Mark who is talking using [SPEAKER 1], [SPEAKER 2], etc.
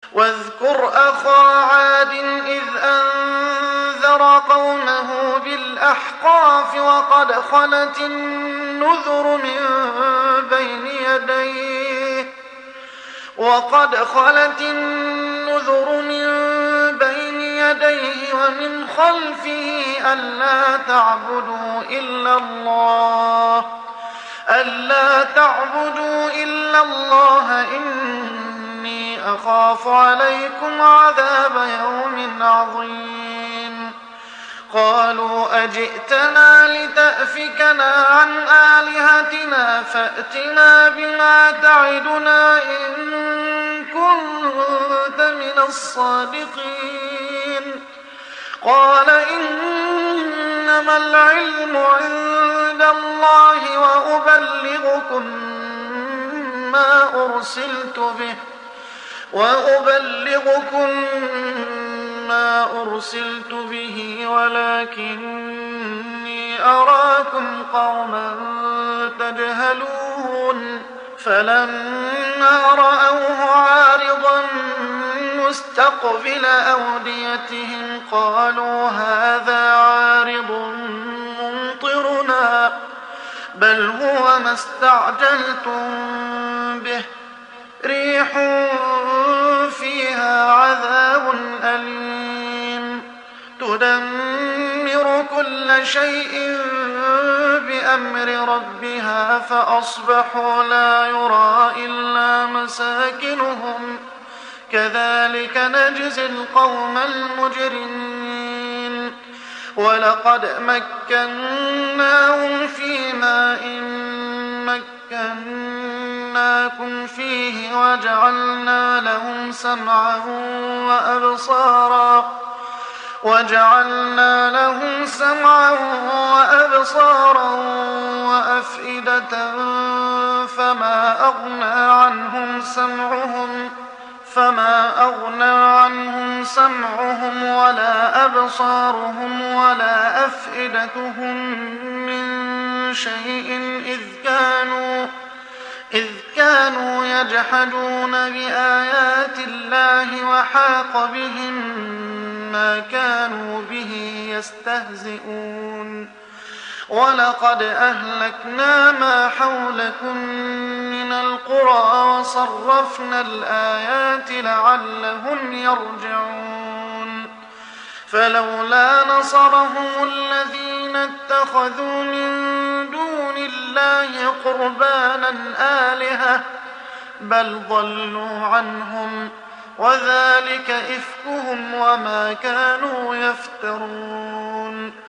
[SPEAKER 1] واذكر أخا عاد إذ أنذر قومه بالأحقاف وقد خلت النذر من بين يديه ومن خلفه ألا تعبدوا إلا الله إني أخاف عليكم عذاب يوم عظيم. قالوا أجئتنا لتأفكنا عن آلهتنا فأتنا بما تعدنا إن كنت من الصادقين. قال إنما العلم عند الله وأبلغكم ما أرسلت به ولكني أراكم قوما تجهلون. فلما رأوه عارضا مستقبل أوديتهم قالوا هذا عارض ممطرنا بل هو ما استعجلتم به ريح فيها عذاب أليم تدمر كل شيء بأمر ربها فأصبحوا لا يرى إلا مساكنهم كذلك نجزي القوم المجرمين. ولقد مكناهم في ماء مكناكم فيه وجعلنا لهم سمعا وأبصارا وأفئدة فما أغنى عنهم سمعهم ولا أبصارهم ولا أفئدتهم من شيء إذ كانوا يجحدون بآيات الله وحاق بهم ما كانوا به يستهزئون. ولقد أهلكنا ما حولكم من القرى وصرفنا الآيات لعلهم يرجعون. فلولا نصرهم الذين اتخذوا من دون الله قربانا آلهة بل ضلوا عنهم وذلك إفكهم وما كانوا يفترون.